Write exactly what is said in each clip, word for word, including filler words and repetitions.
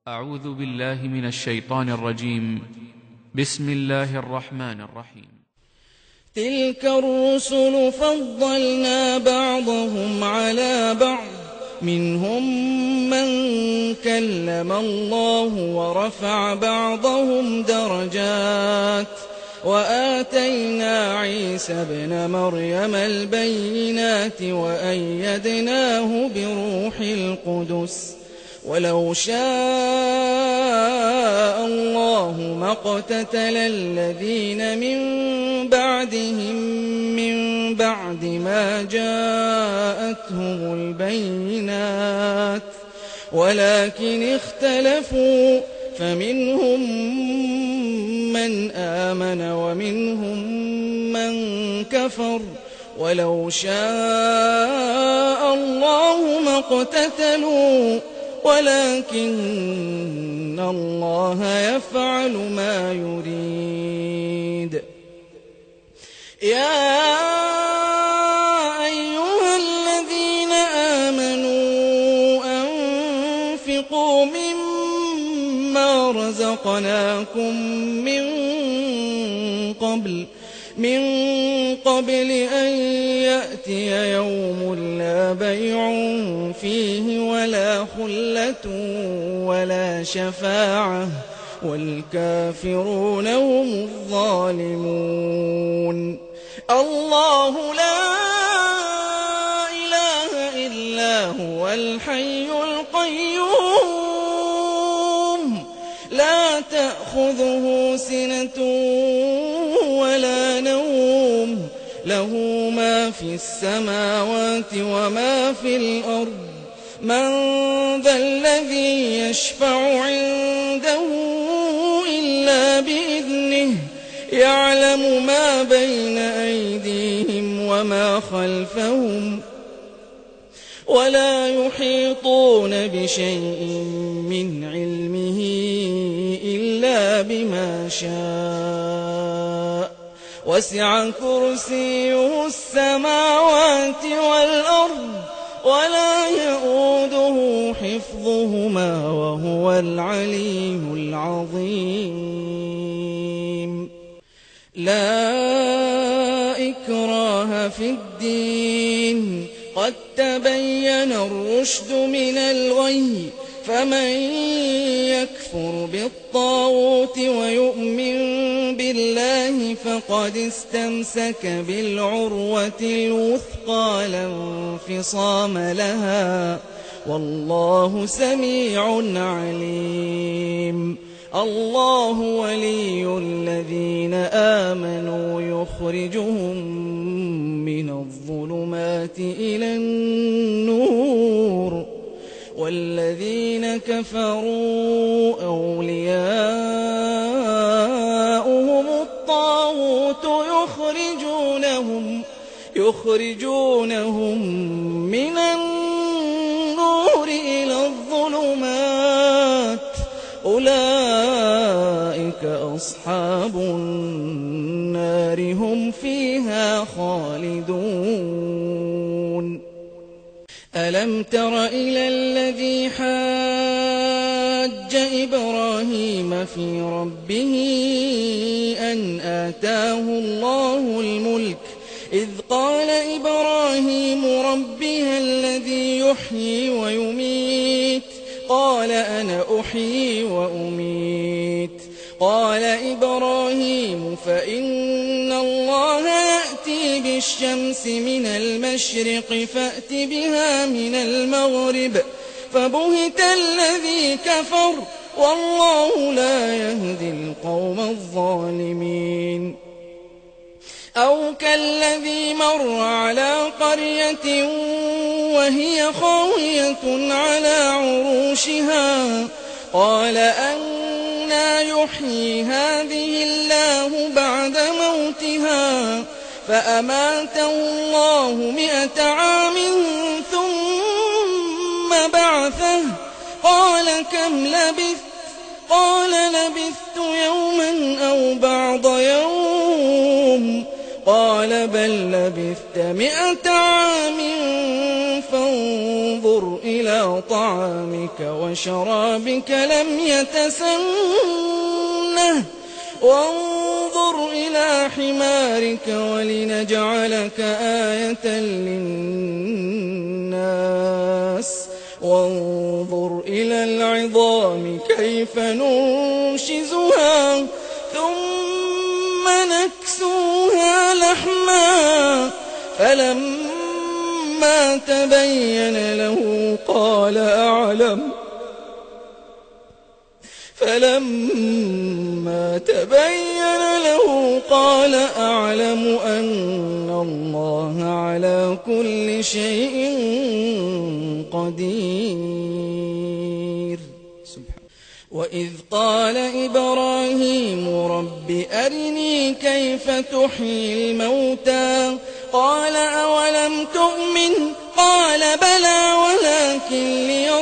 أعوذ بالله من الشيطان الرجيم. بسم الله الرحمن الرحيم. تلك الرسل فضلنا بعضهم على بعض، منهم من كلم الله ورفع بعضهم درجات، وآتينا عيسى ابن مريم البينات وأيدناه بروح القدس. ولو شاء الله ما اقتتل الذين من بعدهم من بعد ما جاءتهم البينات، ولكن اختلفوا فمنهم من آمن ومنهم من كفر. ولو شاء الله ما اقتتلوا ولكن الله يفعل ما يريد. يا أيها الذين آمنوا أنفقوا مما رزقناكم من قبل من قبل أن يأتي يوم لا بيع فيه ولا خلة ولا شفاعة والكافرون هم الظالمون. الله لا إله إلا هو الحي القيوم، لا تأخذه سنة ولا نوم، له ما في السماوات وما في الأرض. من ذا الذي يشفع عنده إلا بإذنه، يعلم ما بين أيديهم وما خلفهم، ولا يحيطون بشيء من علمه إلا بما شاء. وسع كرسيه السماوات والأرض ولا يؤوده حفظهما وهو العلي العظيم. لا إكراه في الدين، قد تبين الرشد من الغي، فمن يكفر بالطاغوت ويؤمن بالله فقد استمسك بالعروة الوثقى لا انفصام لها، والله سميع عليم. الله ولي الذين آمنوا يخرجهم من الظلمات إلى النور، والذين كفروا أولياؤهم الطاغوت يخرجونهم يخرجونهم من النور إلى الظلمات، أولئك أصحاب النار هم فيها خالدون. ألم تر إلى الذي حاج إبراهيم في ربه أن آتاه الله الملك، إذ قال إبراهيم ربي الذي يحيي ويميت، قال أنا أحيي وأميت. قال إبراهيم فإن الله يأتي بالشمس من المشرق فأت بها من المغرب، فبهت الذي كفر والله لا يهدي القوم الظالمين. أو كالذي مر على قرية وهي خاوية على عروشها، قال أنى يحيي هذه الله بعد موتها، فأماته الله مئة عام ثم بعثه، قال كم لبثت؟ قال لبثت يوما أو بعض يوم، قال بل لبثت مئة عام فانظر وانظر إلى طعامك وشرابك لم يتسنه وانظر إلى حمارك ولنجعلك آية للناس وانظر إلى العظام كيف ننشزها ثم نكسوها لحما فلما تبين له قال أعلم فلما تبين له قال أعلم أن الله على كل شيء قدير. وإذ قال إبراهيم رب أرني كيف تحيي الموتى قال أولم تؤمن قال بلى ولكن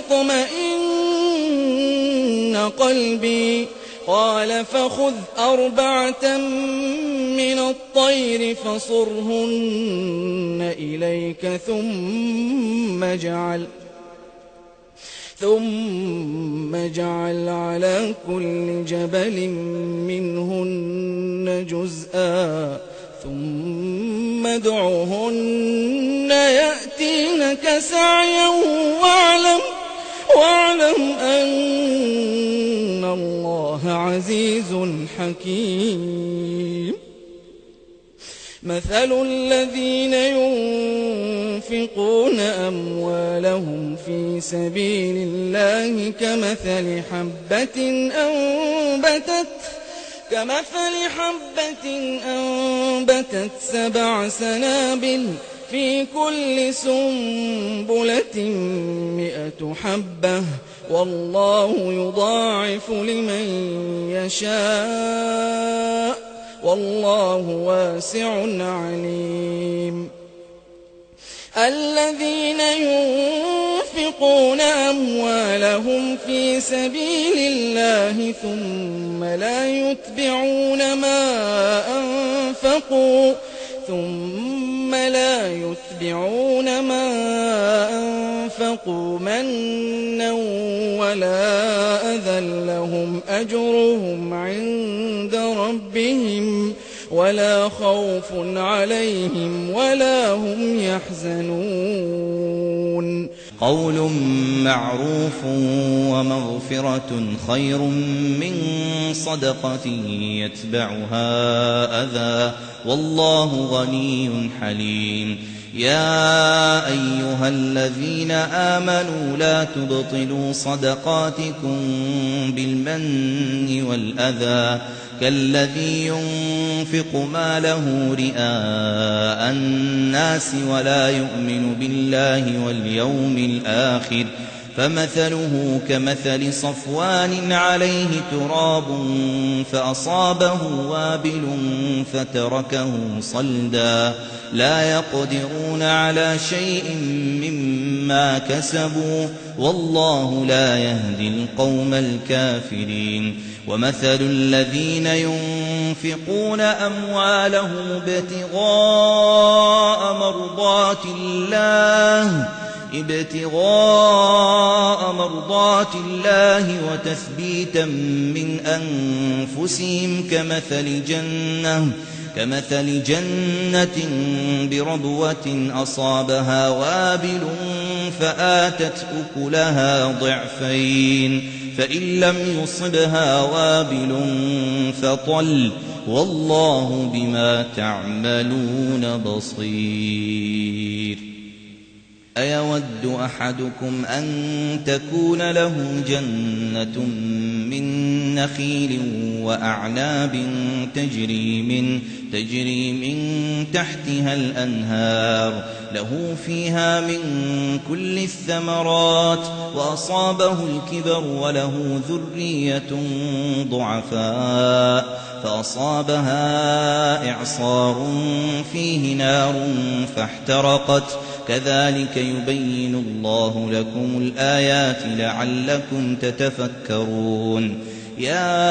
ليطمئن قلبي قال فخذ أربعة من الطير فصرهن إليك ثم اجعل ثم اجعل على كل جبل منهن جزءا ثم ادعهن يأتينك سعيا واعلم واعلم أن الله عزيز حكيم. مثل الذين ينفقون أموالهم في سبيل الله كمثل حبة أنبتت كمثل حبة أنبتت سبع سنابل في كل سنبلة مئة حبة والله يضاعف لمن يشاء والله واسع عليم. الذين ينفقون أموالهم في سبيل الله ثم لا يتبعون ما أنفقوا ثم لا يتبعون ما أنفقوا منا ولا أذى لهم أجرهم عند ربهم ولا خوف عليهم ولا هم يحزنون. قول معروف ومغفرة خير من صدقة يتبعها أذى والله غني حليم. يا أيها الذين آمنوا لا تبطلوا صدقاتكم بالمن والأذى كالذي ينفق ماله رئاء الناس ولا يؤمن بالله واليوم الآخر فمثله كمثل صفوان عليه تراب فأصابه وابل فتركه صلدا لا يقدرون على شيء مما كسبوا والله لا يهدي القوم الكافرين. ومثل الذين ينفقون أموالهم ابتغاء مرضات الله ابتغاء مرضات الله وتثبيتا من أنفسهم كمثل جنة كمثل جنة بربوة أصابها وابل فآتت أكلها ضعفين فإن لم يصبها وابل فطل والله بما تعملون بصير. أيود أحدكم أن تكون له جنة من نخيل وأعناب تجري من تجري من تحتها الأنهار له فيها من كل الثمرات وأصابه الكبر وله ذرية ضعفاء فأصابها إعصار فيه نار فاحترقت كذلك يبين الله لكم الآيات لعلكم تتفكرون.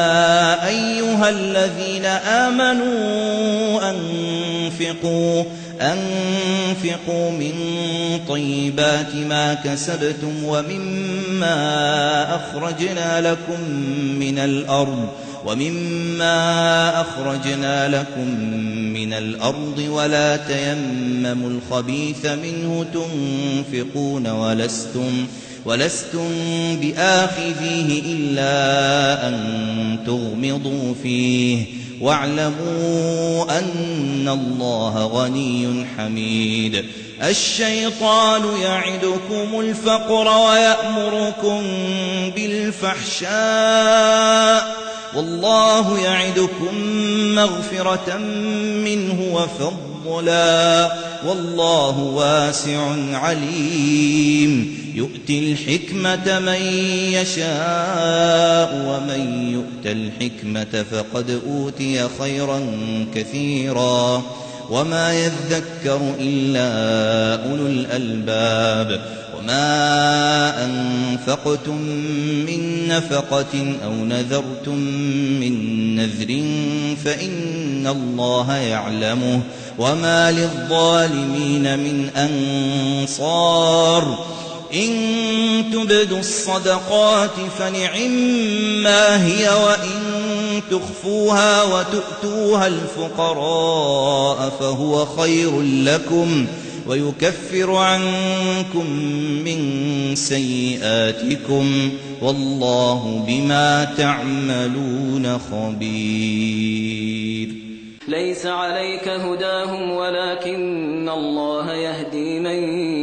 يا أيها الذين آمنوا أنفقوا أنفقوا من طيبات ما كسبتم ومما أخرجنا لكم من الأرض ومما أخرجنا لكم من الأرض ولا تيمموا الخبيث منه تنفقون ولستم ولستم بآخذيه إلا أن تغمضوا فيه واعلموا أن الله غني حميد. الشيطان يعدكم الفقر ويأمركم بالفحشاء والله يعدكم مغفرة منه وفضلا والله واسع عليم. يؤتي الحكمة من يشاء ومن يؤت الحكمة فقد أوتي خيرا كثيرا وما يذكر إلا أولو الألباب. وما أنفقتم من نفقة أو نذرتم من نذر فإن الله يعلمه وما للظالمين من أنصار. إن تبدوا الصدقات فنعما هي وإن تخفوها وتؤتوها الفقراء فهو خير لكم ويكفر عنكم من سيئاتكم والله بما تعملون خبير. ليس عليك هداهم ولكن الله يهدي من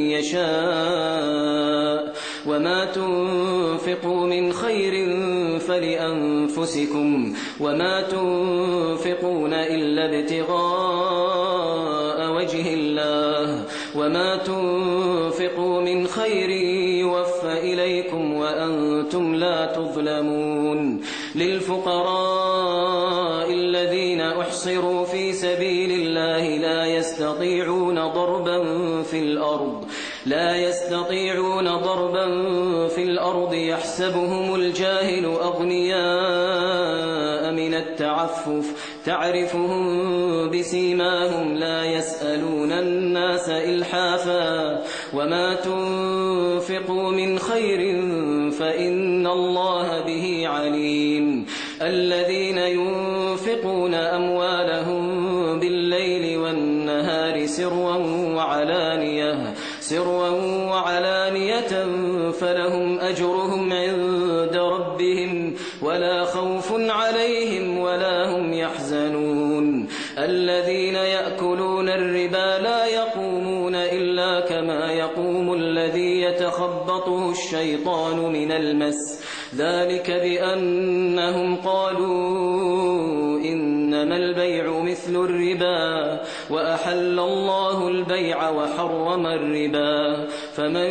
يشاء وما تنفقوا من خير فلأنفسكم وما تنفقون إلا ابتغاء وجه الله وما تنفقوا من خير يوفى إليكم وأنتم لا تظلمون. للفقراء الذين أحصروا في سبيل الله لا يستطيعون ضربا في الأرض لا يستطيعون ضربا في الأرض يحسبهم الجاهل أغنياء من التعفف تعرفهم بسيماهم لا يسألون الناس إلحافا وما تنفقوا من خير فإن الله به عليم. الذين ينفقون أموالهم بالليل والنهار سرا وعلانية سرا وعلانية فلهم أجرهم عند ربهم ولا خوف عليهم ولا هم يحزنون. الذين يأكلون الربا لا يقومون إلا كما يقوم الذي يتخبطه الشيطان من المس ذلك بأنهم قالوا إنما البيع مثل الربا وأحل الله البيع وحرم الربا. فمن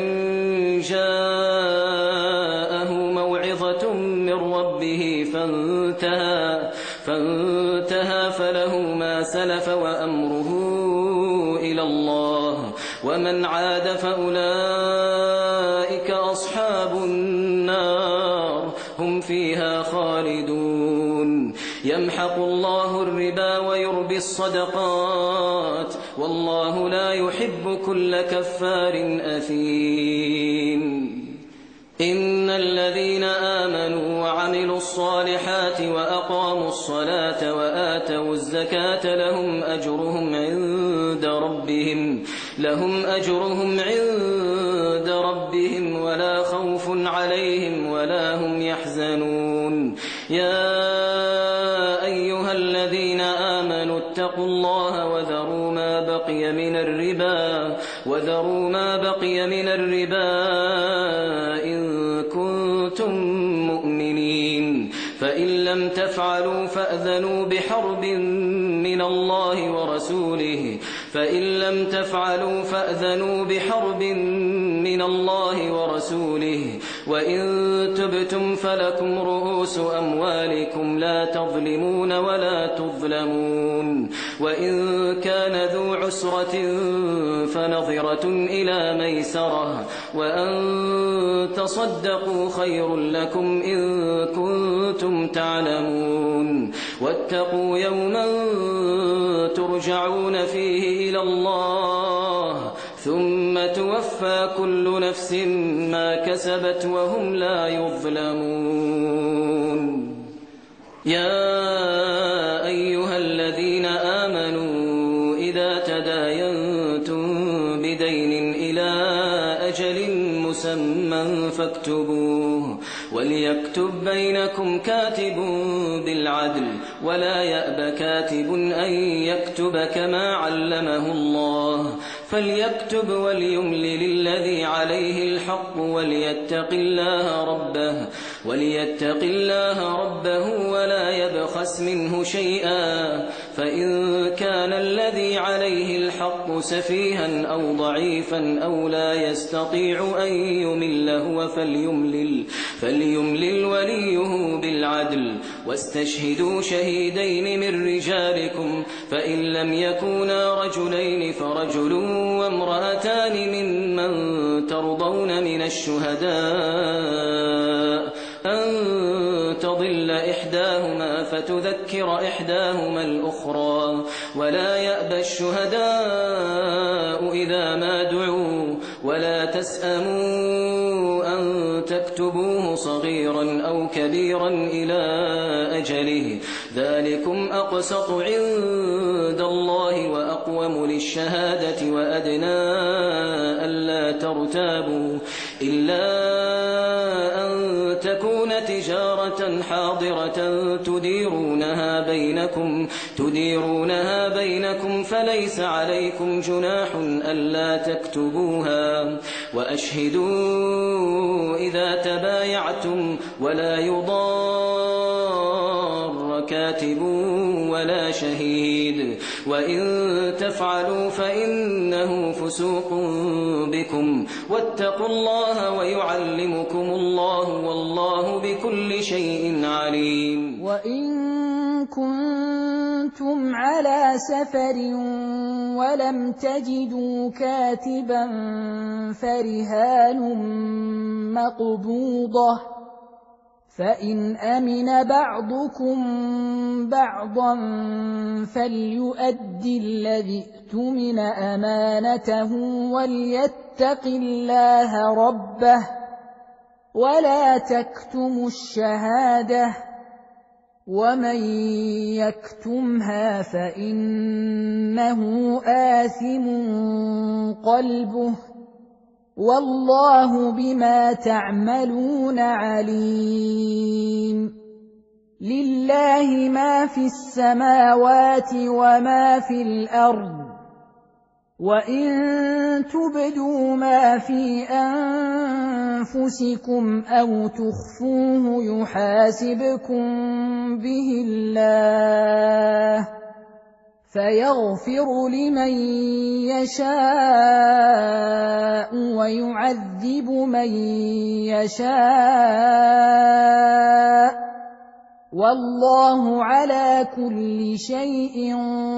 جاءه موعظة من ربه فانتهى فانتهى فله ما سلف وأمره إلى الله ومن عاد فأولئك أصحاب النار هم فيها خالدون. يمحق الله الربا ويربي الصدقات والله لا يحب كل كفار أثيم. إن الذين آمنوا وعملوا الصالحات وأقاموا الصلاة وآتوا الزكاة لهم أجرهم عند ربهم لهم أجرهم عند ربهم ولا خوف عليهم ولا هم يحزنون. يا أيها الذين آمنوا اتقوا الله وذروا ما بقي من الربا وذروا ما بقي من الربا إن كنتم مؤمنين فإن لم تفعلوا فأذنوا بحرب من الله ورسوله فإن لم تفعلوا فأذنوا بحرب من الله ورسوله وإن تبتم فلكم رؤوس أموالكم لا تظلمون ولا تظلمون. وإن كان ذو عسرة فنظرة إلى ميسرة وأن تصدقوا خير لكم إن كنتم تعلمون. واتقوا يوما ترجعون فيه إلى الله ثم توفى كل نفس ما كسبت وهم لا يظلمون. يا أيها الذين آمنوا إذا تداينتم بدين إلى أجل مسمى فاكتبوه وليكتب بينكم كاتب بالعدل ولا يأب كاتب أن يكتب كما علمه الله فليكتب وليملل الذي عليه الحق وليتق الله ربه وليتق الله ربه ولا يبخس منه شيئا فإن كان الذي عليه الحق سفيها أو ضعيفا أو لا يستطيع أن يمل هو فليملل, فليملل وليه بالعدل واستشهدوا شهيدين من رجالكم فإن لم يكونا رجلين فرجل وامرأتان ممن ترضون من الشهداء أن تضل إحداهما فتذكر إحداهما الأخرى ولا يأبى الشهداء إذا ما دعوا ولا تسأموا أن تكتبوه صغيرا أو كبيرا إلى أجله ذلكم أقسط عند الله وأقوم للشهادة وأدنى ألا ترتابوا إلا أن تكون تجارة حاضرة تديرونها بينكم تديرونها بينكم فليس عليكم جناح ألا تكتبوها وأشهدوا إذا تبايعتم ولا يضار كاتب ولا شهيد وإن تفعلوا فإنه فسوق بكم واتقوا الله ويعلمكم الله والله بكل شيء عليم. وإن كنتم على سفر ولم تجدوا كاتبا فرهان مقبوضة فإن أمن بعضكم بعضا فليؤدي الذي اؤتمن أمانته وليتق الله ربه ولا تكتموا الشهادة ومن يكتمها فإنه آثم قلبه والله بما تعملون عليم. لله ما في السماوات وما في الأرض وإن تبدوا ما في أنفسكم أو تخفوه يحاسبكم به الله فيغفر لمن يشاء ويعذب من يشاء والله على كل شيء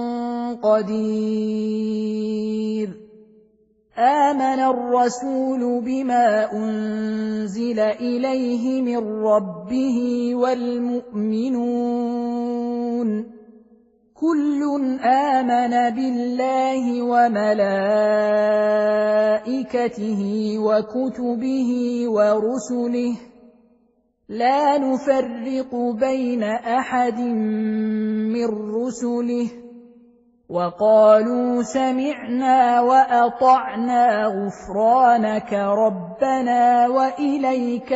قدير. آمن الرسول بما أنزل إليه من ربه والمؤمنون كل آمن بالله وملائكته وكتبه ورسله لا نفرق بين أحد من رسله وقالوا سمعنا وأطعنا غفرانك ربنا وإليك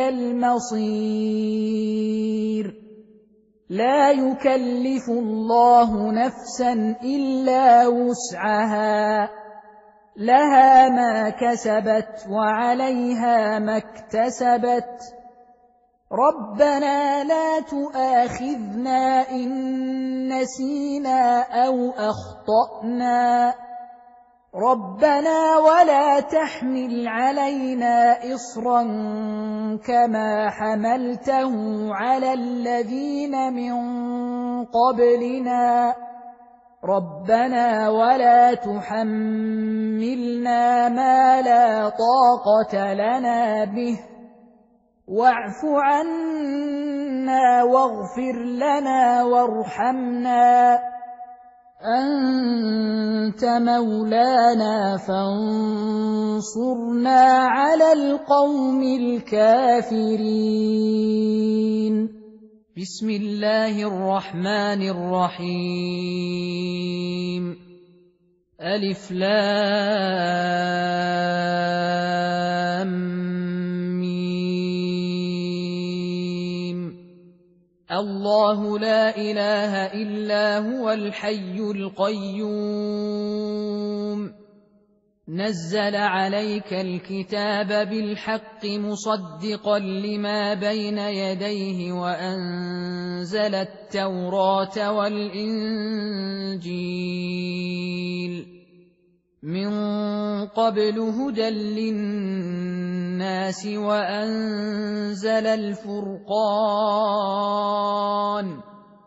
المصير. لا يكلف الله نفسا إلا وسعها لها ما كسبت وعليها ما اكتسبت ربنا لا تؤاخذنا إن نسينا أو أخطأنا ربنا ولا تحمل علينا إصرا كما حملته على الذين من قبلنا ربنا ولا تحملنا ما لا طاقة لنا به واعف عنا واغفر لنا وارحمنا أنت مولانا فانصرنا على القوم الكافرين. بسم الله الرحمن الرحيم. ألف لام ميم. الله لا إله إلا هو الحي القيوم نزل عليك الكتاب بالحق مصدقا لما بين يديه وأنزل التوراة والإنجيل من قبل هدى للناس وأنزل الفرقان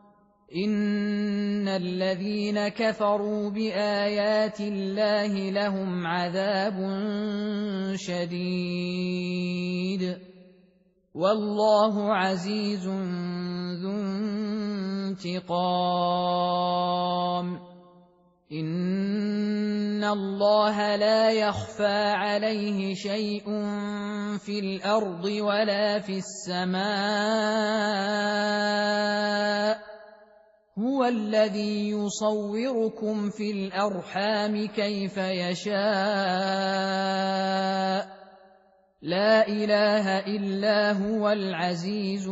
إن الذين كفروا بآيات الله لهم عذاب شديد والله عزيز ذو انتقام. إن الله لا يخفى عليه شيء في الأرض ولا في السماء هو الذي يصوركم في الأرحام كيف يشاء لا إله إلا هو العزيز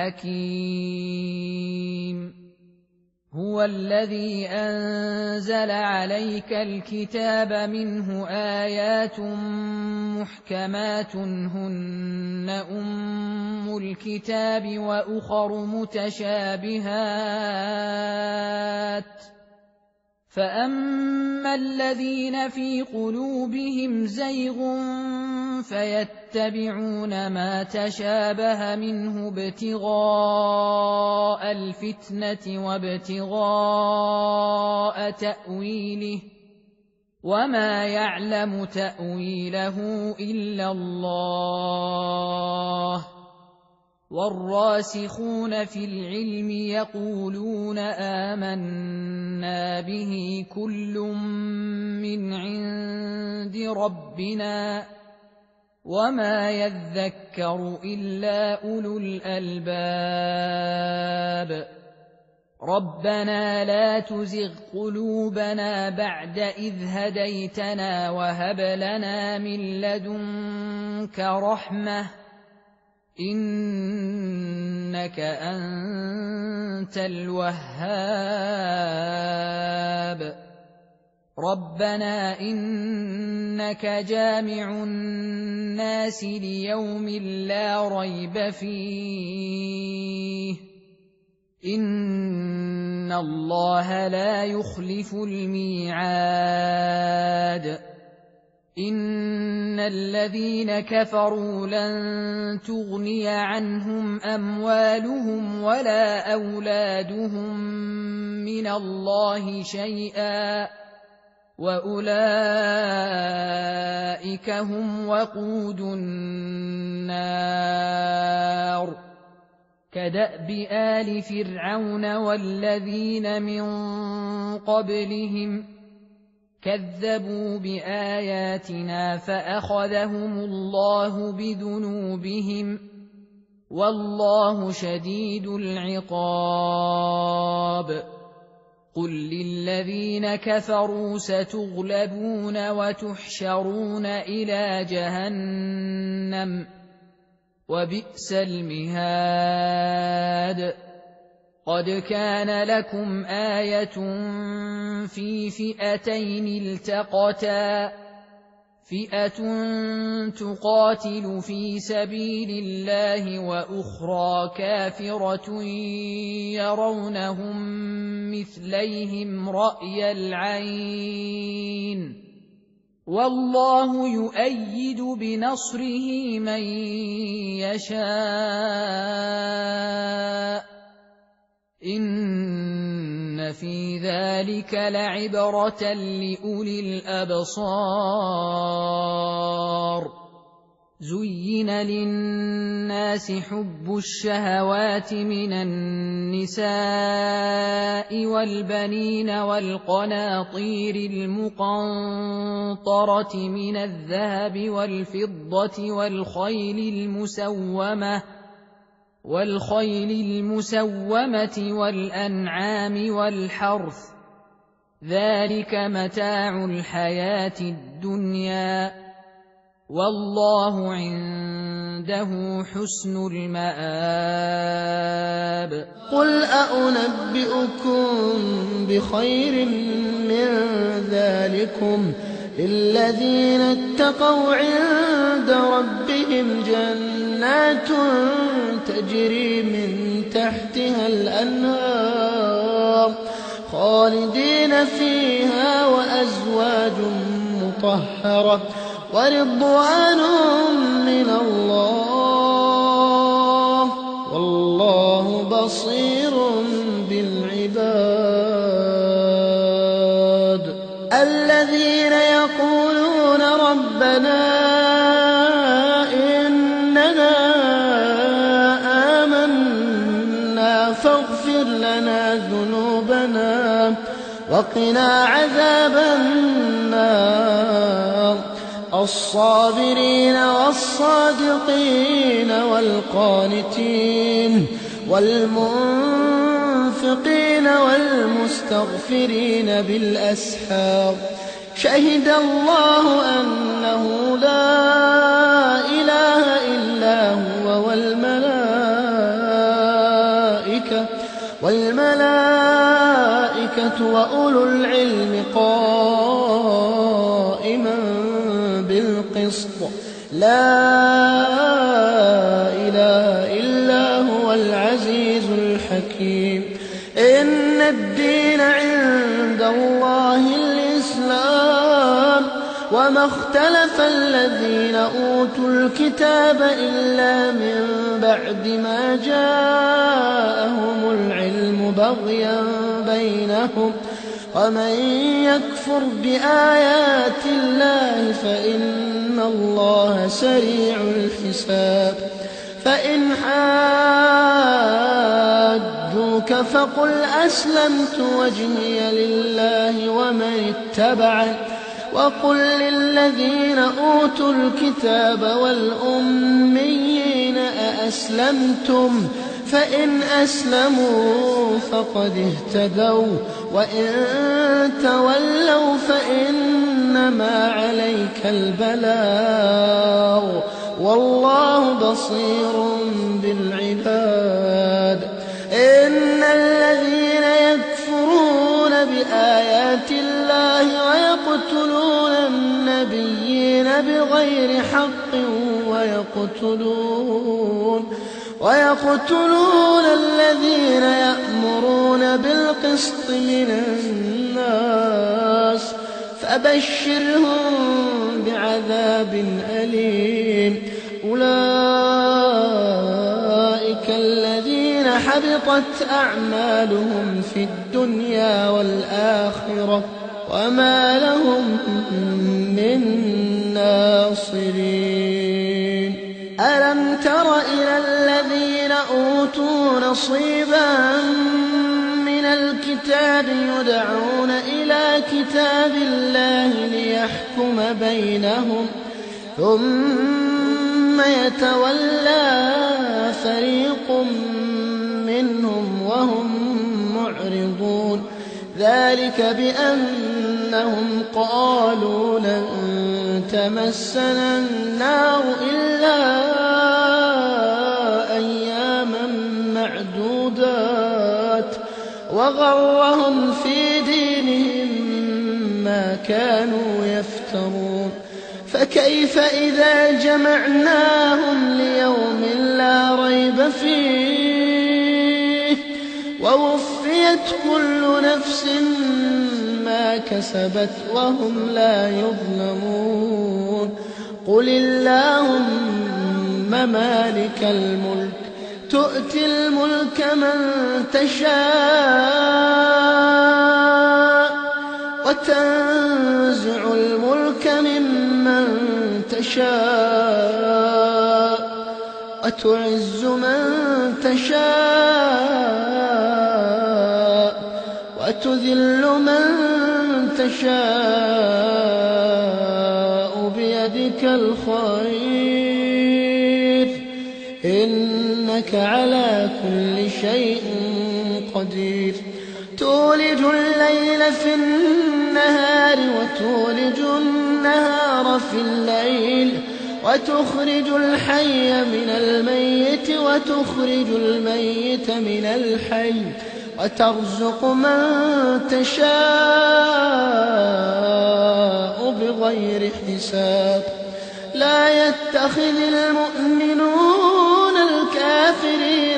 الحكيم. هو الذي أنزل عليك الكتاب منه آيات محكمات هن أم الكتاب وأخر متشابهات فأما الذين في قلوبهم زيغ فيتبعون ما تشابه منه ابتغاء الفتنة وابتغاء تأويله وما يعلم تأويله إلا الله والراسخون في العلم يقولون آمنا به كل من عند ربنا وما يذكر إلا أولو الألباب. ربنا لا تزغ قلوبنا بعد إذ هديتنا وهب لنا من لدنك رحمة إنك أنت الوهاب. ربنا إنك جامع الناس ليوم لا ريب فيه إن الله لا يخلف الميعاد. إن الذين كفروا لن تغني عنهم أموالهم ولا أولادهم من الله شيئا وأولئك هم وقود النار كدأب آل فرعون والذين من قبلهم كذبوا بآياتنا فأخذهم الله بذنوبهم والله شديد العقاب. قل للذين كفروا ستغلبون وتحشرون إلى جهنم وبئس المهاد. قد كان لكم آية في فئتين التقتا فئة تقاتل في سبيل الله وأخرى كافرة يرونهم مثليهم رأي العين والله يؤيد بنصره من يشاء إن في ذلك لعبرة لأولي الأبصار. زين للناس حب الشهوات من النساء والبنين والقناطير المقنطرة من الذهب والفضة والخيل المسومة والخيل المسومة والأنعام والحرث ذلك متاع الحياة الدنيا والله عنده حسن المآب. قل أأنبئكم بخير من ذلكم للذين اتقوا عند ربهم جنات تجري من تحتها الأنهار خالدين فيها وأزواج مطهرة ورضوان من الله والله بصير بالعباد. الذين يقولون ربنا إننا آمنا فاغفر لنا ذنوبنا وقنا عذاب النار الصابرين والصادقين والقانتين والمنفقين والمستغفرين بالأسحار شهد الله أنه لا إله إلا هو والملائكة والملائكة وأولو العلم قائما بالقسط لا إله إلا هو العزيز الحكيم. إن الدين عند الله الإسلام وما اختلف الذين أوتوا الكتاب إلا من بعد ما جاءهم العلم بغيا بينهم ومن يكفر بآيات الله فإن الله سريع الحساب. فإن حاجوك فقل أسلمت وجهي لله ومن اتبعني وقل للذين أوتوا الكتاب والأميين أأسلمتم فإن أسلموا فقد اهتدوا وإن تولوا فإنما عليك البلاغ والله بصير بالعباد. إن الذين يكفرون بآيات الله ويقتلون النبيين بغير حق ويقتلون ويقتلون الذين يأمرون بالقسط من الناس فبشرهم بعذاب أليم. أولئك الذين حبطت أعمالهم في الدنيا والآخرة وما لهم من ناصرين. ألم تر إلى الذين أوتوا نصيبا من الكتاب يدعون إلى كتاب الله ليحكم بينهم ثم يتولى فريق منهم وهم معرضون ذلك بأنهم قالوا لن تمسنا النار إلا أياما معدودات وغرهم في دينهم ما كانوا يفترون. فكيف إذا جمعناهم ليوم لا ريب فيه ووفيت كل نفس ما كسبت وهم لا يظلمون. قل اللهم مالك الملك تؤتي الملك من تشاء وتنزع الملك ممن تشاء تعز من تشاء وتذل من تشاء بيدك الخير إنك على كل شيء قدير تولج الليل في النهار وتولج النهار في الليل وتخرج الحي من الميت وتخرج الميت من الحي وترزق من تشاء بغير حساب لا يتخذ المؤمنون الكافرين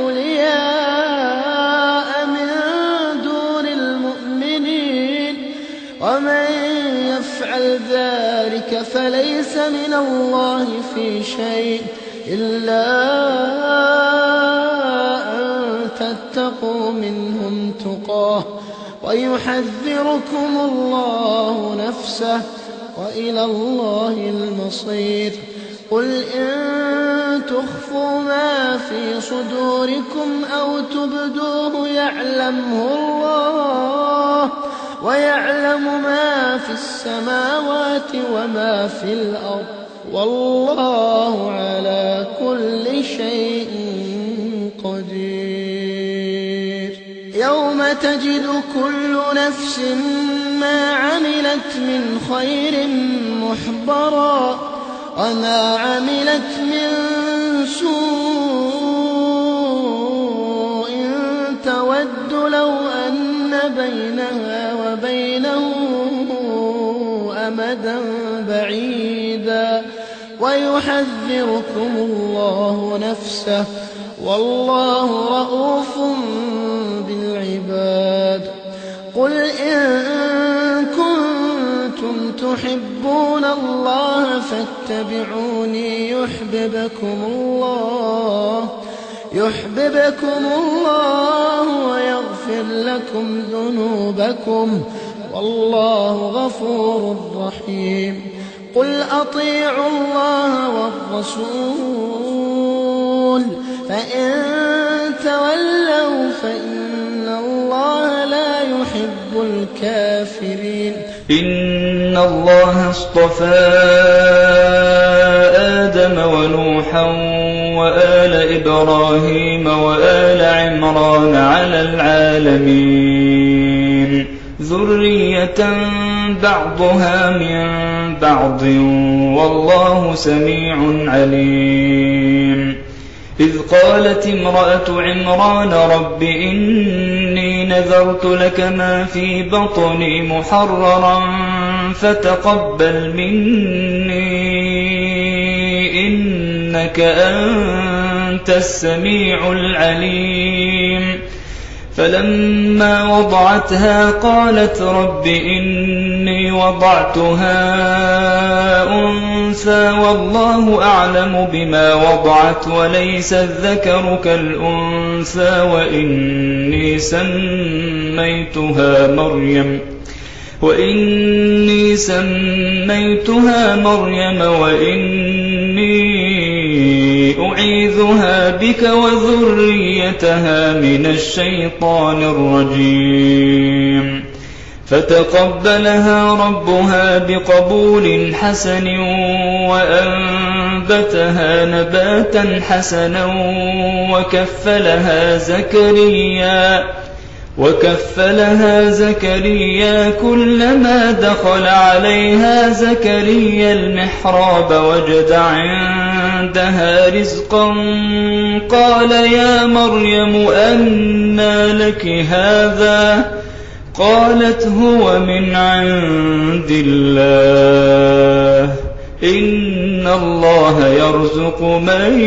أولياء من دون المؤمنين ومن يفعل ذلك فليس من الله في شيء إلا أن تتقوا منهم تقاه ويحذركم الله نفسه وإلى الله المصير قل إن تخفوا ما في صدوركم أو تبدوه يعلمه الله ويعلم ما في السماوات وما في الأرض والله على كل شيء قدير يوم تجد كل نفس ما عملت من خير محضرا وما عملت من سوء تود لو أن بينها وبينه أمدا بعيدا ويحذركم الله نفسه والله رءوف بالعباد قل إن كنتم تحبون الله فاتبعوني يحببكم الله يحببكم الله ويغفر لكم ذنوبكم والله غفور رحيم قل أطيعوا الله والرسول فإن تولوا فإن الله لا يحب الكافرين إن الله اصطفى آدم ونوحا وآل إبراهيم وآل عمران على العالمين ذرية بعضها من بعض والله سميع عليم إذ قالت امرأة عمران رب إني نذرت لك ما في بطني محررا فتقبل مني إنك أنت السميع العليم فلما وضعتها قالت رب إني وضعتها أنثى والله أعلم بما وضعت وليس الذكر كالأنثى وإني سميتها مريم وإني سميتها مريم وإني أعيذها بك وذريتها من الشيطان الرجيم فتقبلها ربها بقبول حسن وأنبتها نباتا حسنا وكفلها زكريا وكفلها زكريا كلما دخل عليها زكريا المحراب وجد عندها رزقا قال يا مريم أنى لك هذا قالت هو من عند الله إن الله يرزق من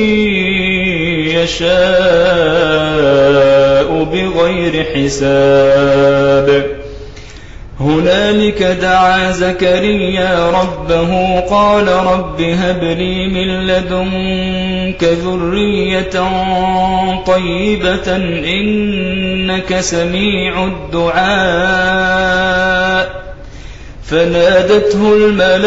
يشاء بغير حساب هنالك دعا زكريا ربه قال رب هب لي من لدنك ذرية طيبة إنك سميع الدعاء فنادته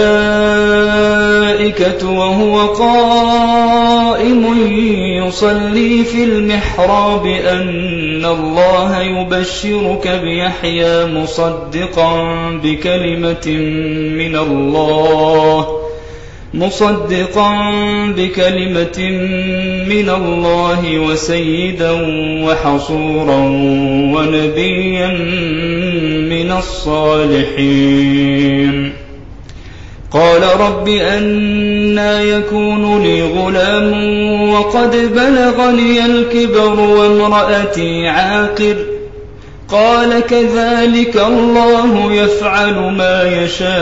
الملائكة وهو قائم يصلي في المحراب أن الله يبشرك بيحيى مصدقا بكلمة من الله مصدقا بكلمة من الله وسيدا وحصورا ونبيا من الصالحين. قال رب أنى يكون لي غلام وقد بلغني الكبر وامرأتي عاقر قال كذلك الله يفعل ما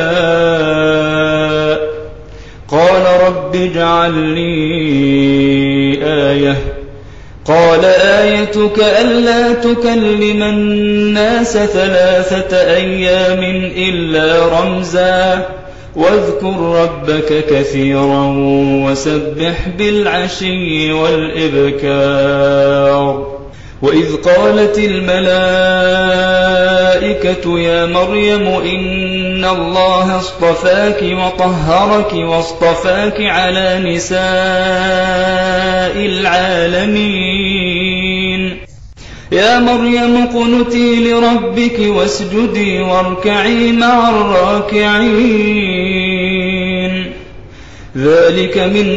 يشاء. قال رب اجعل لي آية قال آيتك ألا تكلم الناس ثلاثة أيام إلا رمزا واذكر ربك كثيرا وسبح بالعشي والإبكار. وإذ قالت الملائكة يا مريم إن الله اصطفاك وطهرك واصطفاك على نساء العالمين يا مريم اقنتي لربك واسجدي واركعي مع الراكعين. ذلك من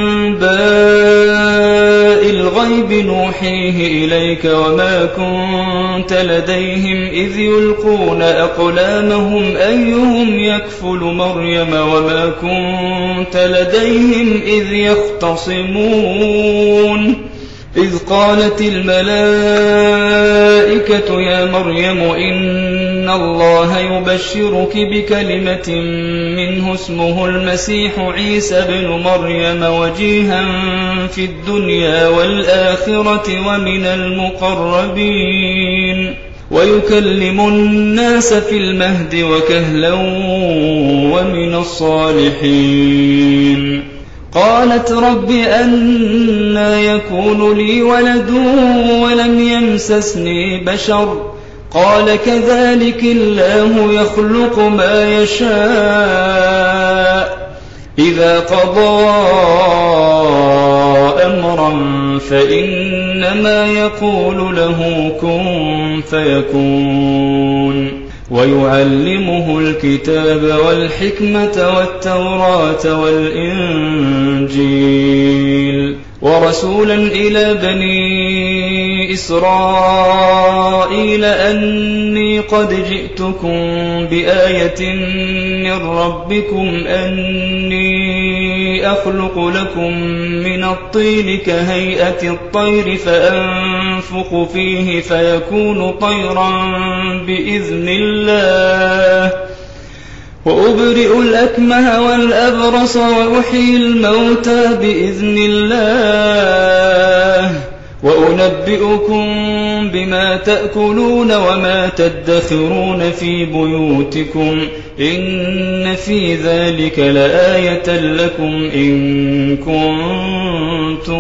أنباء الغيب نوحيه إليك وما كنت لديهم إذ يلقون أقلامهم أيهم يكفل مريم وما كنت لديهم إذ يختصمون. إذ قالت الملائكة يا مريم إن الله يبشرك بكلمة منه اسمه المسيح عيسى بن مريم وجيها في الدنيا والآخرة ومن المقربين ويكلم الناس في المهد وكهلا ومن الصالحين. قالت رب أنى يكون لي ولد ولم يمسسني بشر قال كذلك الله يخلق ما يشاء إذا قضى أمرا فإنما يقول له كن فيكون. ويعلمه الكتاب والحكمة والتوراة والإنجيل ورسولا إلى بني إسرائيل أني قد جئتكم بآية من ربكم أني أخلق لكم من الطين كهيئة الطير فأنفخ فيه فيكون طيرا بإذن الله وأبرئ الأكمه والأبرص وأحيي الموتى بإذن الله وأنبئكم بما تأكلون وما تدخرون في بيوتكم إن في ذلك لآية لكم إن كنتم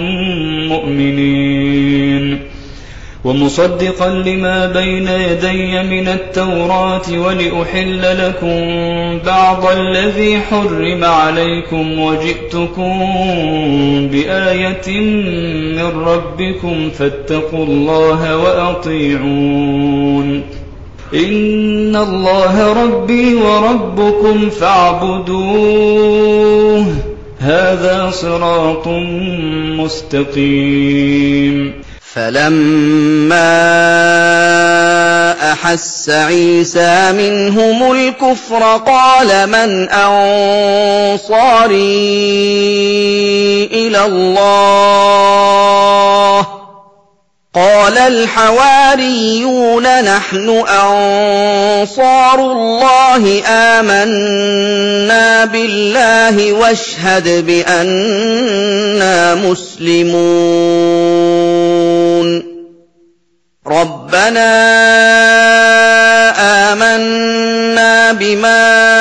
مؤمنين. ومصدقا لما بين يدي من التوراة ولأحل لكم بعض الذي حرم عليكم وجئتكم بآية من ربكم فاتقوا الله وأطيعون. إن الله ربي وربكم فاعبدوه هذا صراط مستقيم. فلما أحس عيسى منهم الكفر قال من أنصاري إلى الله قال الحواريون نحن أنصار الله آمنا بالله واشهد بأننا مسلمون. ربنا آمنا بما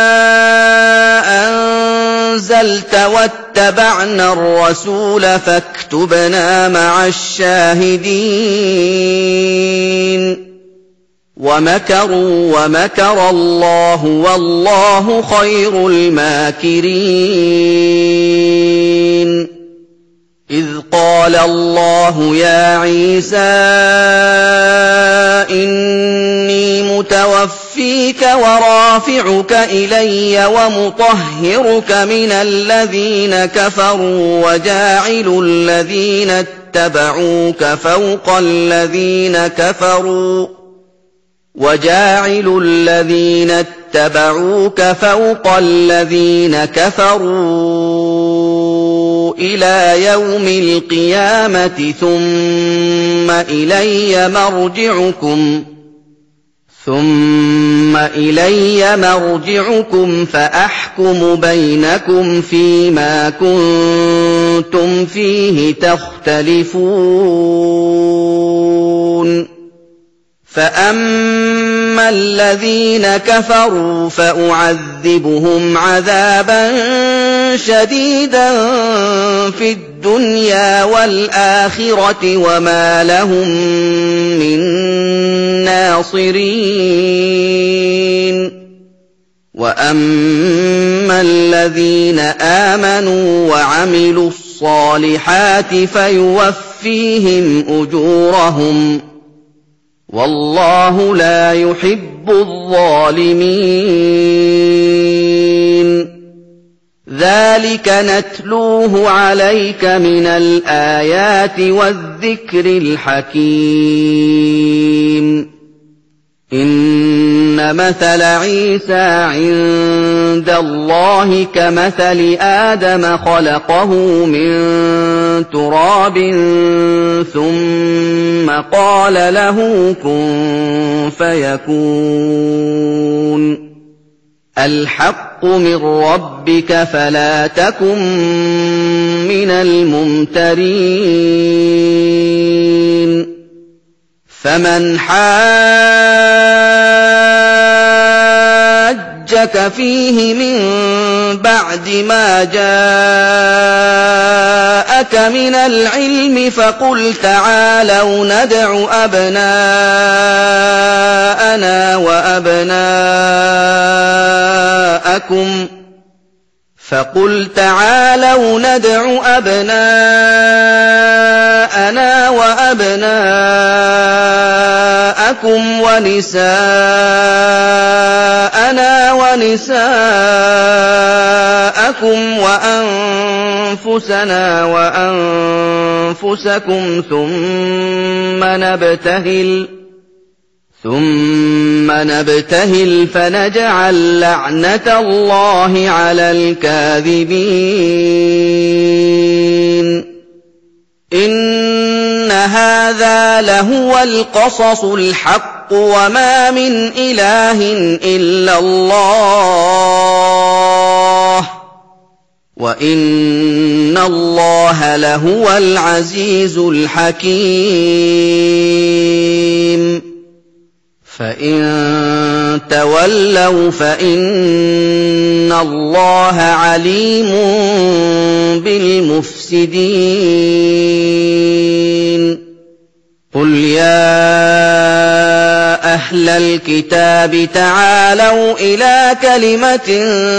أنزلت واتبعنا الرسول فاكتبنا مع الشاهدين. وَمَكَرُوا وَمَكَرَ اللَّهُ وَاللَّهُ خَيْرُ الْمَاكِرِينَ إِذْ قَالَ اللَّهُ يَا عِيسَىٰ إِنِّي مُتَوَفِّيكَ وَرَافِعُكَ إِلَيَّ وَمُطَهِّرُكَ مِنَ الَّذِينَ كَفَرُوا وَجَاعِلُ الَّذِينَ اتَّبَعُوكَ فَوْقَ الَّذِينَ كَفَرُوا وَجَاعِلُ الَّذِينَ اتَّبَعُوكَ فَوْقَ الَّذِينَ كَفَرُوا إِلَىٰ يَوْمِ الْقِيَامَةِ ثُمَّ إِلَيَّ مَرْجِعُكُمْ ثُمَّ إِلَيَّ مَرْجِعُكُمْ فَأَحْكُمُ بَيْنَكُمْ فِيمَا كُنتُمْ فِيهِ تَخْتَلِفُونَ فَأَمَّا الَّذِينَ كَفَرُوا فَأُعَذِّبُهُمْ عَذَابًا شَدِيدًا فِي الدُّنْيَا وَالْآخِرَةِ وَمَا لَهُم مِّن نَّاصِرِينَ وَأَمَّا الَّذِينَ آمَنُوا وَعَمِلُوا الصَّالِحَاتِ فَيُوَفِّيهِمْ أُجُورَهُمْ وَاللَّهُ لَا يُحِبُّ الظَّالِمِينَ ذَلِكَ نَتْلُوهُ عَلَيْكَ مِنَ الْآيَاتِ وَالذِّكْرِ الْحَكِيمِ إِنَّ مَثَلَ عِيسَىٰ عِندَ اللَّهِ كَمَثَلِ آدَمَ خَلَقَهُ مِن تُرَابٍ ثُمَّ قَالَ لَهُ كُن فَيَكُونُ الْحَقُّ مِن رَّبِّكَ فَلَا تَكُن مِّنَ الْمُمْتَرِينَ فَمَنْ حَاجَّكَ فِيهِ مِن بَعْدِ مَا جَاءَكَ مِنَ الْعِلْمِ فَقُلْ تَعَالَوْا نَدْعُ أَبْنَاءَنَا وَأَبْنَاءَكُمْ فَقُلْ تَعَالَوْا نَدْعُ أَبْنَاءَنَا وَأَبْنَاءَكُمْ وَنِسَاءَنَا وَنِسَاءَكُمْ وَأَنفُسَنَا وَأَنفُسَكُمْ ثُمَّ نَبْتَهِلْ ثُمَّ نَبْتَهِلْ فَنَجْعَل لَّعْنَتَ اللَّهِ عَلَى الْكَاذِبِينَ إِنَّ هَٰذَا لَهُوَ الْقَصَصُ الْحَقُّ وَمَا مِنْ إِلَٰهٍ إِلَّا اللَّهُ وَإِنَّ اللَّهَ لَهُوَ الْعَزِيزُ الْحَكِيمُ فَإِن تَوَلَّوْا فَإِنَّ اللَّهَ عَلِيمٌ بِالْمُفْسِدِينَ قُلْ يَا أَهْلَ الْكِتَابِ تَعَالَوْا إِلَىٰ كَلِمَةٍ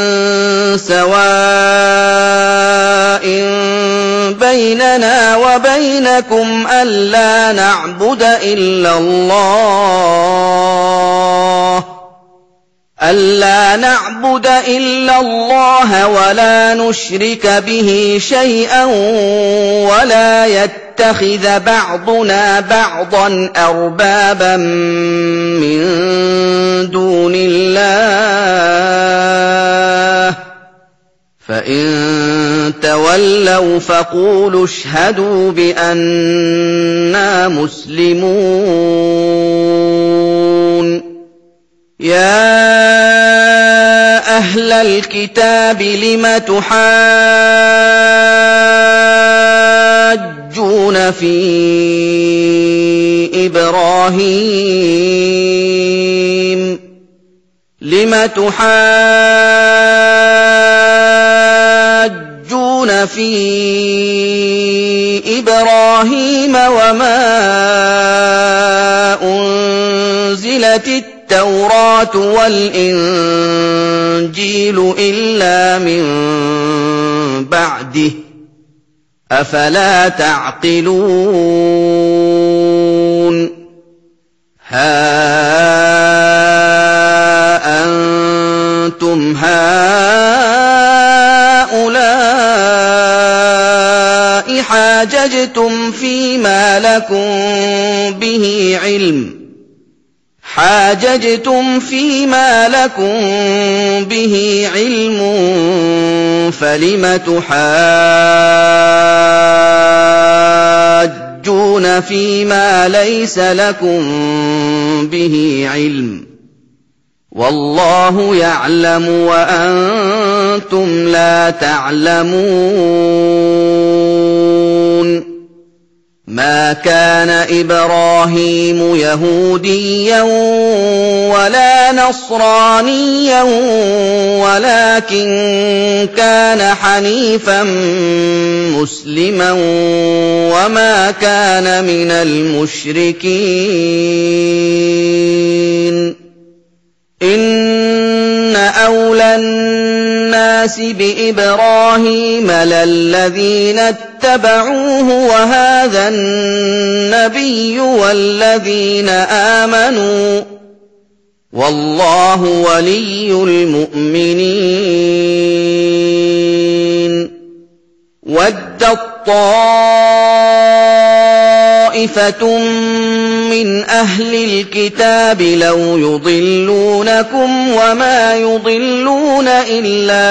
سَوَاءٍ بَيْنَنَا وَبَيْنَكُمْ أَلَّا نَعْبُدَ إِلَّا اللَّهَ أَلَّا نَعْبُدَ إِلَّا اللَّهَ وَلَا نُشْرِكَ بِهِ شَيْئًا وَلَا يَتَّخِذَ بَعْضُنَا بَعْضًا أَرْبَابًا مِّن دُونِ اللَّهِ فَإِن تَوَلَّوْا فَقُولُوا اشْهَدُوا بِأَنَّا مُسْلِمُونَ يَا أَهْلَ الْكِتَابِ لِمَ تُحَاجُّونَ فِي إِبْرَاهِيمَ لِمَ تُحَاجُّونَ فِي إِبْرَاهِيمَ وَمَا أُنزِلَتِ التَّوْرَاةُ وَالْإِنجِيلُ إِلَّا مِن بَعْدِهِ ۚ أَفَلَا تَعْقِلُونَ هَا أَنتُمْ هَٰؤُلَاءِ حَاجَجْتُمْ فِيمَا لَكُم بِهِ عِلْمٌ حاججتم فيما لكم به علم فلم تحاجون فيما ليس لكم به علم والله يعلم وأنتم لا تعلمون ما كان إبراهيم يهوديا ولا نصرانيا ولكن كان حنيفا مسلما وما كان من المشركين إن أولى الناس بإبراهيم للذين اتبعوه وهذا النبي والذين آمنوا والله ولي المؤمنين ودت طائفة من أهل الكتاب لو يضلونكم وما يضلون إلا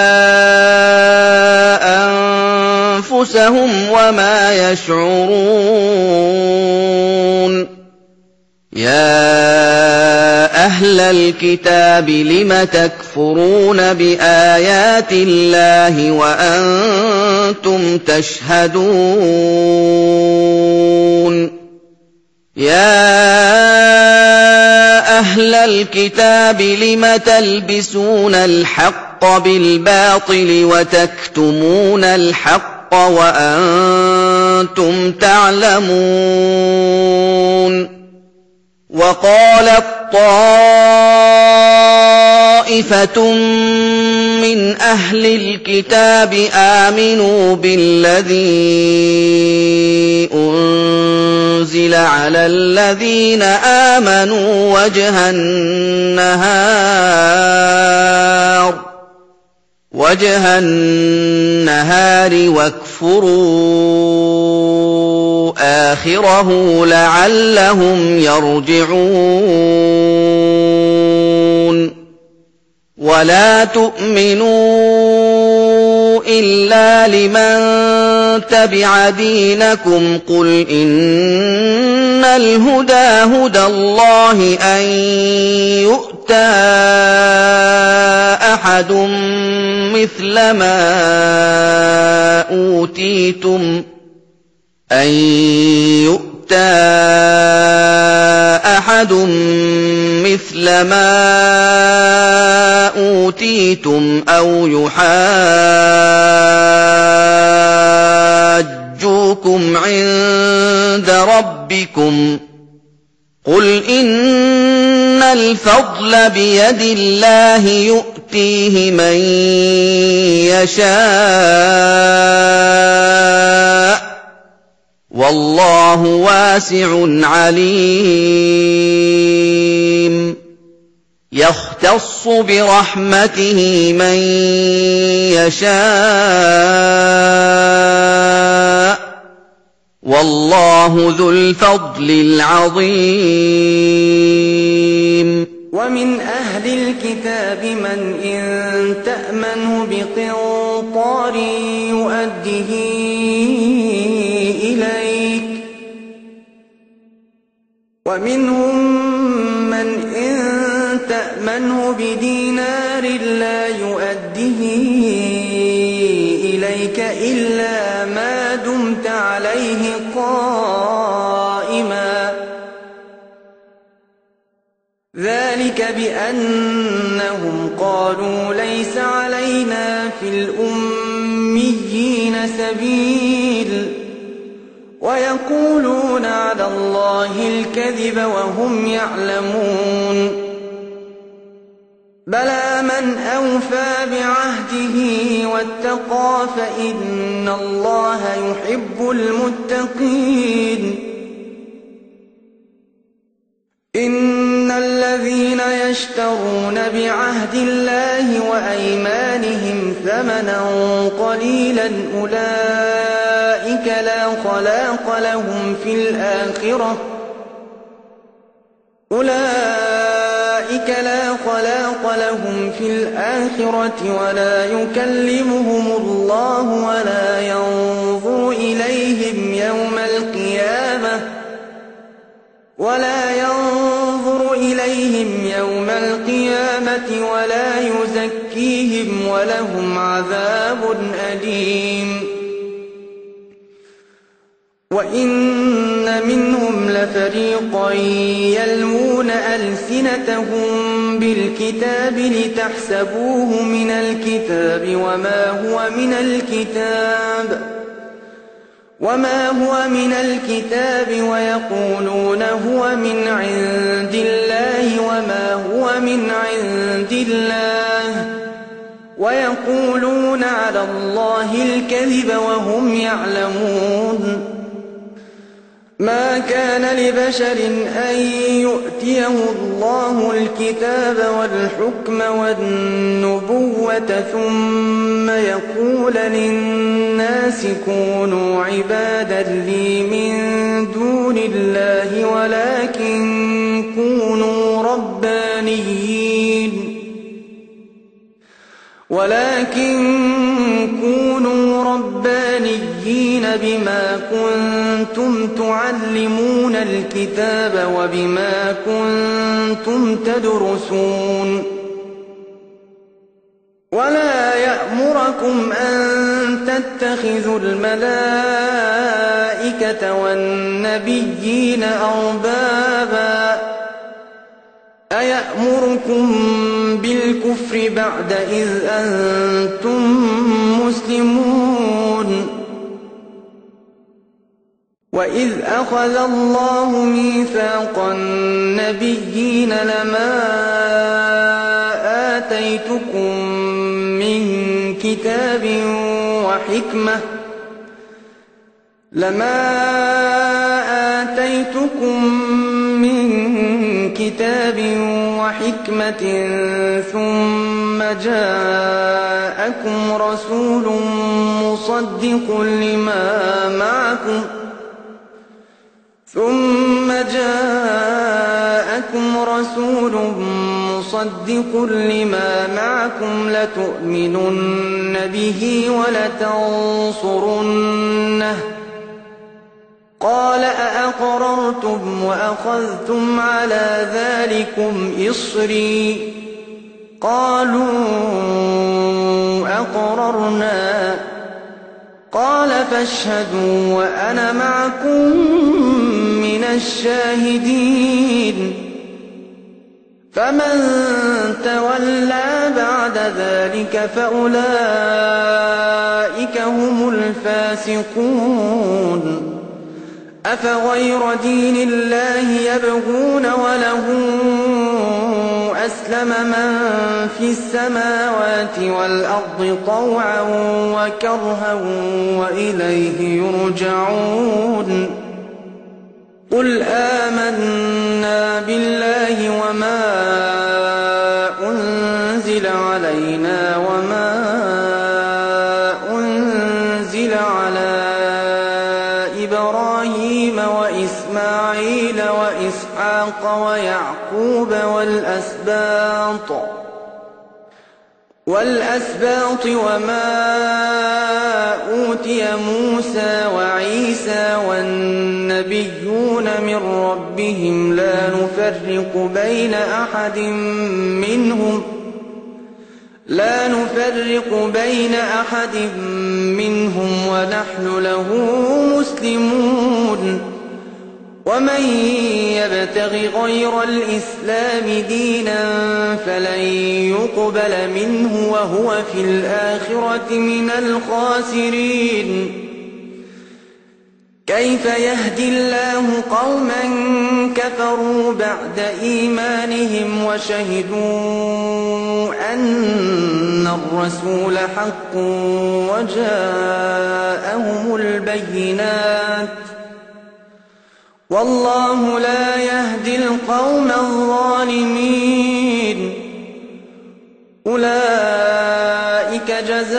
أنفسهم وما يشعرون يا أهل الكتاب لم تكفرون بآيات الله وأنتم تشهدون يا أهل الكتاب لم تلبسون الحق بالباطل وتكتمون الحق وأنتم تعلمون وقالت طائفة من أهل الكتاب آمنوا بالذي أنزل على الذين آمنوا وجه النهار وجه النهار واكفروا آخره لعلهم يرجعون ولا تؤمنوا إلا لمن تبع دينكم قل إن الهدى هدى الله أن يؤتى أحد مثل ما أوتيتم أن يؤتى أحد مثل ما أوتيتم أو يحاجوكم عند ربكم قل إن الفضل بيد الله يؤتيه من يشاء والله واسع عليم يختص برحمته من يشاء والله ذو الفضل العظيم ومن أهل الكتاب من إن تأمنه بقنطار يؤده إليك ومنهم من إن تأمنه بدينار لا يؤده إليك إلا ما دمت عليه قائما ذلك بأنهم قالوا ليس علينا في الأميين سبيل ويقولون ويقولون على الله الكذب وهم يعلمون بلى من أوفى بعهده واتقى فإن الله يحب المتقين إن الذين يشترون بعهد الله وأيمانهم ثمنا قليلا أولئك لا خلاق لهم في الآخرة أولئك لا خلاق لهم في الآخرة ولا يكلمهم الله ولا ينظر إليهم يوم القيامة ولا ينظر إليهم يوم القيامة ولا يزكيهم ولهم عذاب أليم وإن منهم لفريقا يلوون ألسنتهم بالكتاب لتحسبوه من الكتاب وما هو من الكتاب وما هو من الكتاب ويقولون هو من عند الله وما هو من عند الله ويقولون على الله الكذب وهم يعلمون ما كان لبشر أن يؤتيه الله الكتاب والحكم والنبوة ثم يقول للناس كونوا عبادا لي من دون الله ولكن كونوا ربانيين ولكن كونوا ربانيين بما كنتم تعلمون الكتاب وبما كنتم تدرسون ولا يأمركم أن تتخذوا الملائكة والنبيين أربابا أيأمركم بالكفر بعد إذ أنتم مسلمون وإذ أخذ الله ميثاق النبيين لما آتيتكم من كتاب وحكمة لما آتيتكم من كتاب وحكمة ثم جاءكم رسول مصدق لما معكم ثم جاءكم رسول مصدق لما معكم لتؤمنن به ولتنصرنه قال أأقررتم وأخذتم على ذلكم إصري قالوا أقررنا قال فاشهدوا وأنا معكم من الشاهدين فمن تولى بعد ذلك فأولئك هم الفاسقون أفغير دين الله يبغون وله أسلم من في السماوات والأرض طوعا وكرها وإليه يرجعون قل آمنا بالله وما أنزل علينا وما أنزل على إبراهيم وإسماعيل وإسحاق ويعقوب والأسباط والأسباط وما أوتي موسى وعيسى والنبيون من ربهم لا نفرق بين أحد منهم لا نفرق بين أحد منهم ونحن له مسلمون ومن يبتغ غير الإسلام دينا فلن يقبل منه وهو في الآخرة من الخاسرين كيف يهدي الله قوما كفروا بعد إيمانهم وشهدوا أن الرسول حق وجاءهم البينات والله لا يهدي القوم الظالمين. أولئك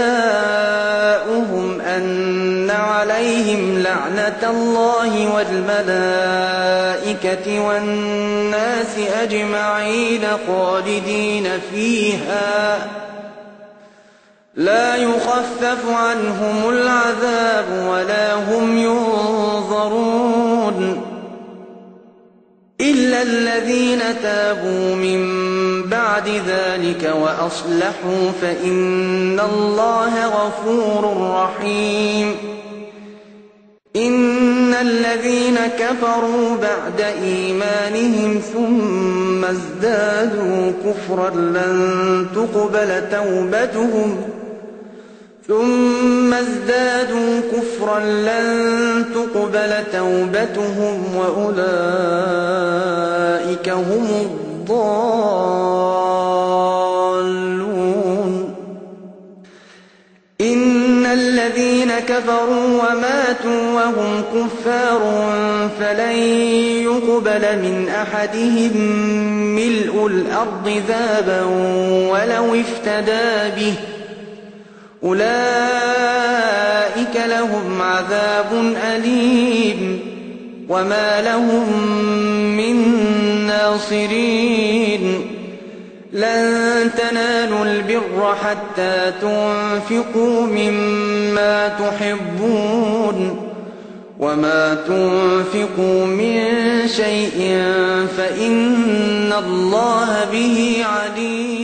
جزاؤهم أن عليهم لعنة الله والملائكة والناس أجمعين خالدين فيها لا يخفف عنهم العذاب ولا هم ينظرون إلا الذين تابوا من بعد ذلك وأصلحوا فإن الله غفور رحيم. إن الذين كفروا بعد إيمانهم ثم ازدادوا كفرا لن تقبل توبتهم ثم ازدادوا كفرا لن تقبل توبتهم وأولئك هم الضالون. إن الذين كفروا وماتوا وهم كفار فلن يقبل من أحدهم ملء الأرض ذهبا ولو افتدى به أولئك لهم عذاب أليم وما لهم من ناصرين. لن تنالوا البر حتى تنفقوا مما تحبون وما تنفقوا من شيء فإن الله به عليم.